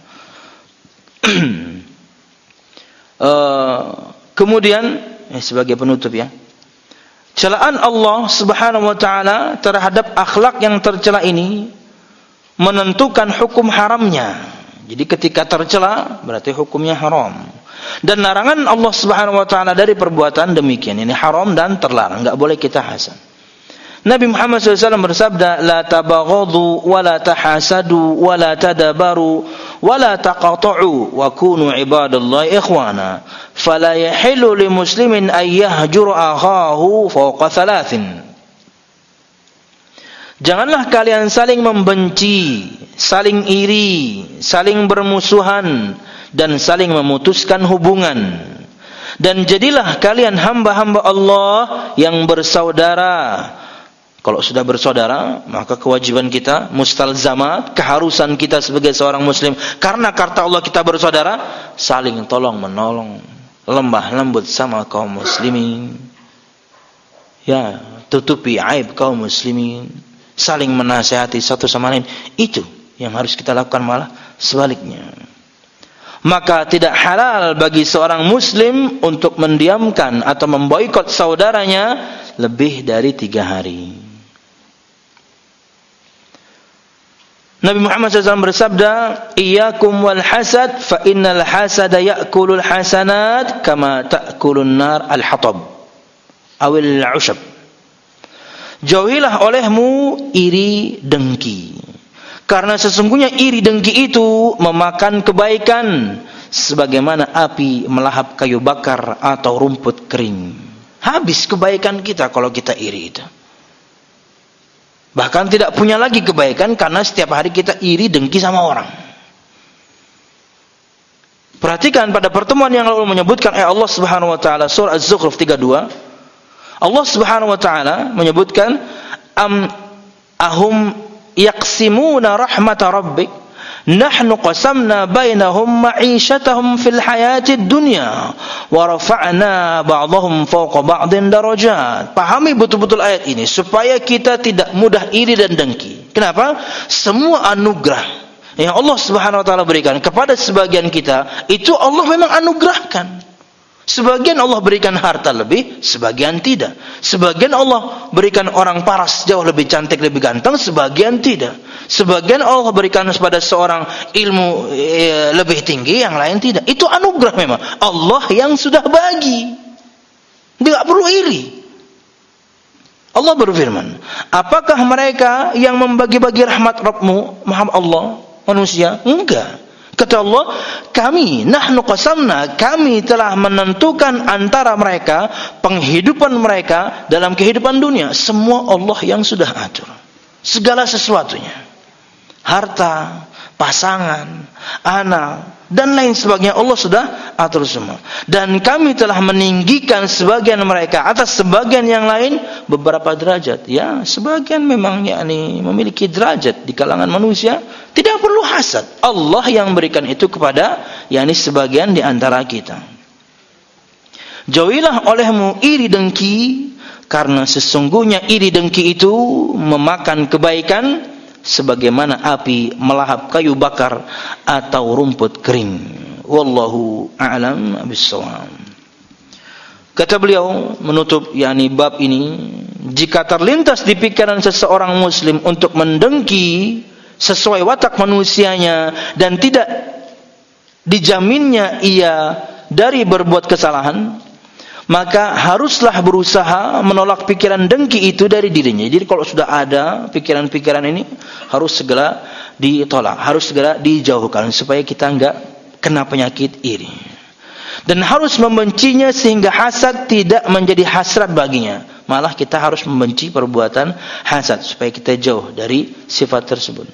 uh, kemudian eh, sebagai penutup ya. Celaan Allah Subhanahu wa taala terhadap akhlak yang tercela ini menentukan hukum haramnya. Jadi ketika tercela berarti hukumnya haram. Dan larangan Allah Subhanahu wa taala dari perbuatan demikian ini haram dan terlarang, enggak boleh kita hasad. Nabi Muhammad shallallahu alaihi wasallam bersabda, la tabaghadu wa la tahasadu wa la tadabaru wa la taqata'u wa kunu ibadallahi ikhwana fala yahillu li muslimin ay yahjura akhahu fawqa thalathin. Janganlah kalian saling membenci, saling iri, saling bermusuhan dan saling memutuskan hubungan. Dan jadilah kalian hamba-hamba Allah yang bersaudara. Kalau sudah bersaudara, maka kewajiban kita, mustalzama, keharusan kita sebagai seorang muslim, karena kata Allah kita bersaudara, saling tolong menolong, lemah lembut sama kaum muslimin. Ya, tutupi aib kaum muslimin, saling menasihati satu sama lain. Itu yang harus kita lakukan, malah sebaliknya. Maka tidak halal bagi seorang muslim untuk mendiamkan atau memboikot saudaranya lebih dari tiga hari. Nabi Muhammad shallallahu alaihi wasallam bersabda, "Iyyakum wal hasad, fa innal hasada ya'kulul hasanat kama ta'kulun nar al-hatab awil 'ushab." Jauhilah olehmu iri dengki, karena sesungguhnya iri dengki itu memakan kebaikan sebagaimana api melahap kayu bakar atau rumput kering. Habis kebaikan kita kalau kita iri itu. Bahkan tidak punya lagi kebaikan karena setiap hari kita iri dengki sama orang. Perhatikan pada pertemuan yang lalu menyebutkan ayat Allah Subhanahu wa taala surah Az-Zukhruf tiga puluh dua. Allah Subhanahu wa taala menyebutkan am ahum yaqsimuna rahmata rabbik nahnu qasamna bainahum ma'ishatahum fil hayatid dunya wa rafa'na ba'dahum fawqa ba'din darajat. Pahami betul-betul ayat ini supaya kita tidak mudah iri dan dengki. Kenapa? Semua anugerah yang Allah Subhanahu wa taala berikan kepada sebagian kita itu Allah memang anugerahkan. Sebagian Allah berikan harta lebih, sebagian tidak. Sebagian Allah berikan orang paras jauh lebih cantik, lebih ganteng, sebagian tidak. Sebagian Allah berikan kepada seorang ilmu e, lebih tinggi, yang lain tidak. Itu anugerah memang. Allah yang sudah bagi. Tidak perlu iri. Allah berfirman, apakah mereka yang membagi-bagi rahmat Rabbmu, Muhammad Allah, manusia? Enggak. Kata Allah, kami, nahnu qasamna, kami telah menentukan antara mereka, penghidupan mereka dalam kehidupan dunia. Semua Allah yang sudah atur. Segala sesuatunya. Harta, pasangan, anak, dan lain sebagainya Allah sudah atur semua. Dan kami telah meninggikan sebagian mereka atas sebagian yang lain beberapa derajat. Ya, sebagian memang yakni memiliki derajat di kalangan manusia. Tidak perlu hasad. Allah yang berikan itu kepada yakni sebagian di antara kita. Jauhilah olehmu iri dengki, karena sesungguhnya iri dengki itu memakan kebaikan sebagaimana api melahap kayu bakar atau rumput kering. Wallahu a'lam bishawab. Kata beliau menutup yakni bab ini, jika terlintas di pikiran seseorang muslim untuk mendengki sesuai watak manusianya dan tidak dijaminnya ia dari berbuat kesalahan, maka haruslah berusaha menolak pikiran dengki itu dari dirinya. Jadi kalau sudah ada pikiran-pikiran ini, harus segera ditolak, harus segera dijauhkan supaya kita enggak kena penyakit iri. Dan harus membencinya sehingga hasad tidak menjadi hasrat baginya. Malah kita harus membenci perbuatan hasad supaya kita jauh dari sifat tersebut.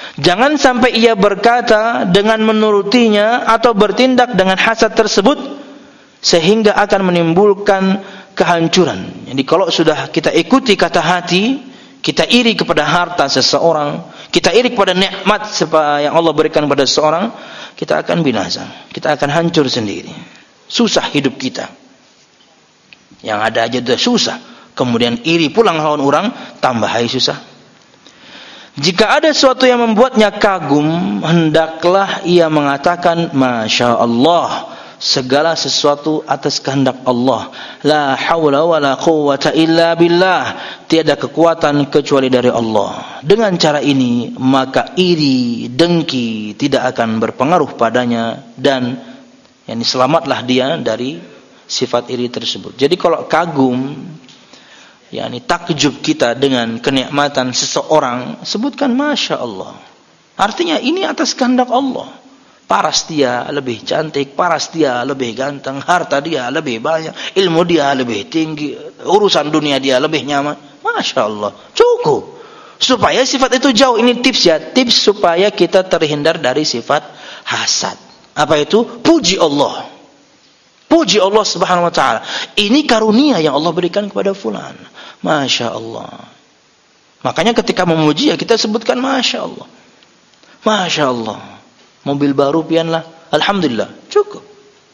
Jangan sampai ia berkata dengan menurutinya atau bertindak dengan hasad tersebut sehingga akan menimbulkan kehancuran. Jadi kalau sudah kita ikuti kata hati, kita iri kepada harta seseorang, kita iri kepada nikmat yang Allah berikan kepada seseorang, kita akan binasa, kita akan hancur sendiri. Susah hidup kita. Yang ada aja sudah susah. Kemudian iri pulang lawan orang, tambah hai susah. Jika ada sesuatu yang membuatnya kagum, hendaklah ia mengatakan, Masya Allah, segala sesuatu atas kehendak Allah. La hawla wa la quwwata illa billah. Tiada kekuatan kecuali dari Allah. Dengan cara ini, maka iri, dengki tidak akan berpengaruh padanya, dan yani selamatlah dia dari sifat iri tersebut. Jadi kalau kagum, yakni takjub kita dengan kenikmatan seseorang, sebutkan Masya Allah. Artinya ini atas kehendak Allah. Paras dia lebih cantik, paras dia lebih ganteng, harta dia lebih banyak, ilmu dia lebih tinggi, urusan dunia dia lebih nyaman. Masya Allah, cukup. Supaya sifat itu jauh. Ini tips ya, tips supaya kita terhindar dari sifat hasad. Apa itu? Puji Allah. Puji Allah subhanahu wa ta'ala. Ini karunia yang Allah berikan kepada fulan. Masya Allah. Makanya ketika memuji ya kita sebutkan Masya Allah. Masya Allah. Mobil baru pian lah. Alhamdulillah. Cukup.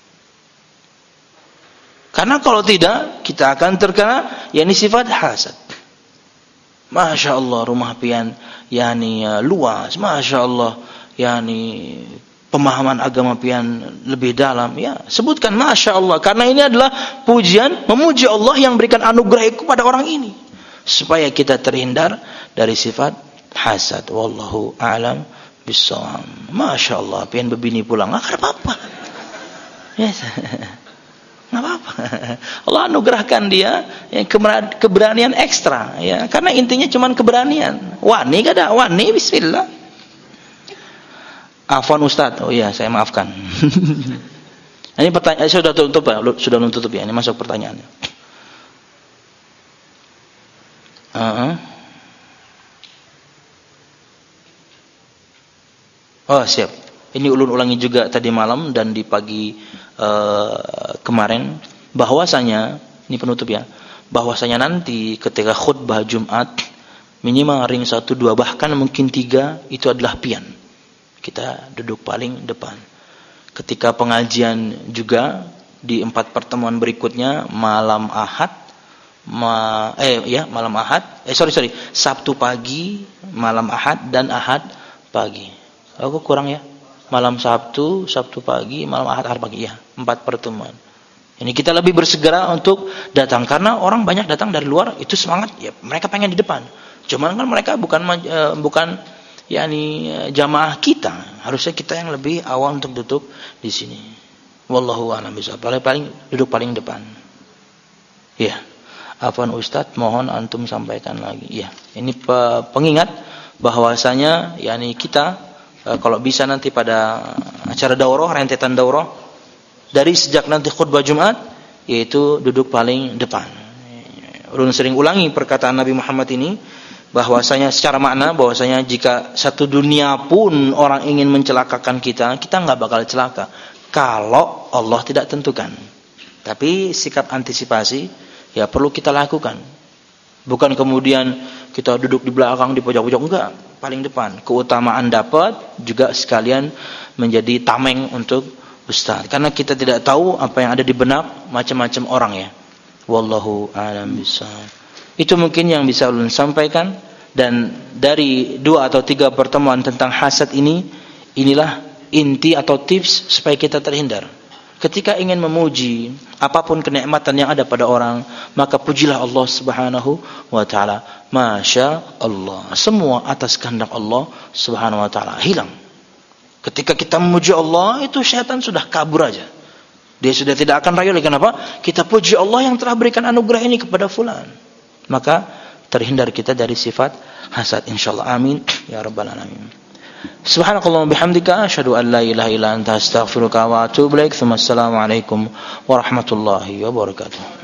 Karena kalau tidak, kita akan terkena yakni sifat hasad. Masya Allah, rumah pian yakni uh, luas. Masya Allah, yakni pemahaman agama pian lebih dalam, ya sebutkan Masya Allah, karena ini adalah pujian, memuji Allah yang berikan anugerah kepada orang ini, supaya kita terhindar dari sifat hasad. Wallahu a'lam bissawab. Masya Allah, pian bebini pulang, nggak ada apa-apa, yes. Nggak apa-apa. Allah anugerahkan dia yang keberanian ekstra, ya, karena intinya cuma keberanian. Wani gak ada, wani bismillah. Afwan Ustaz, oh iya saya maafkan. Ini pertanyaan, saya sudah tutup ya, sudah nutup ya. Ini masuk pertanyaannya. Uh-huh. Oh siap. Ini ulun ulangi juga tadi malam dan di pagi uh, kemarin, bahwasanya ini penutup ya, bahwasanya nanti ketika khutbah Jumat minimal ring satu dua bahkan mungkin tiga itu adalah pian. Kita duduk paling depan. Ketika pengajian juga di empat pertemuan berikutnya malam Ahad, ma, eh ya malam Ahad, eh sorry sorry Sabtu pagi, malam Ahad dan Ahad pagi. Aku kurang ya. Malam Sabtu, Sabtu pagi, malam Ahad, Ahad pagi ya. Empat pertemuan. Ini kita lebih bersegera untuk datang karena orang banyak datang dari luar itu semangat ya. Mereka pengen di depan. Cuman kan mereka bukan uh, bukan yakni jamaah kita, harusnya kita yang lebih awal untuk duduk di sini. Wallahu a'lam bishawab. Paling paling duduk paling depan. Ya. Afwan Ustaz, mohon antum sampaikan lagi. Ya, ini pengingat bahwasanya yakni kita kalau bisa nanti pada acara daurah, rentetan daurah dari sejak nanti khutbah Jumat yaitu duduk paling depan. Ulun sering ulangi perkataan Nabi Muhammad ini, bahwasanya secara makna bahwasanya jika satu dunia pun orang ingin mencelakakan kita, kita nggak bakal celaka kalau Allah tidak tentukan. Tapi sikap antisipasi ya perlu kita lakukan. Bukan kemudian kita duduk di belakang, di pojok-pojok, enggak, paling depan. Keutamaan dapat juga sekalian menjadi tameng untuk ustaz. Karena kita tidak tahu apa yang ada di benak macam-macam orang ya. Wallahu a'lam bishawab. Itu mungkin yang bisa ulun sampaikan, dan dari dua atau tiga pertemuan tentang hasad ini, inilah inti atau tips supaya kita terhindar. Ketika ingin memuji apapun kenikmatan yang ada pada orang, maka pujilah Allah Subhanahu wa taala. Masya Allah. Semua atas kehendak Allah Subhanahu wa taala. Hilang. Ketika kita memuji Allah, itu syaitan sudah kabur aja. Dia sudah tidak akan rayu lagi. Kenapa? Kita puji Allah yang telah berikan anugerah ini kepada fulan. Maka terhindar kita dari sifat hasad, insyaallah. Amin ya rabbal alamin. Subhanakallahumma bihamdika asyhadu an la ilaha illa anta astaghfiruka wa atubu ilaik. Assalamualaikum warahmatullahi wabarakatuh.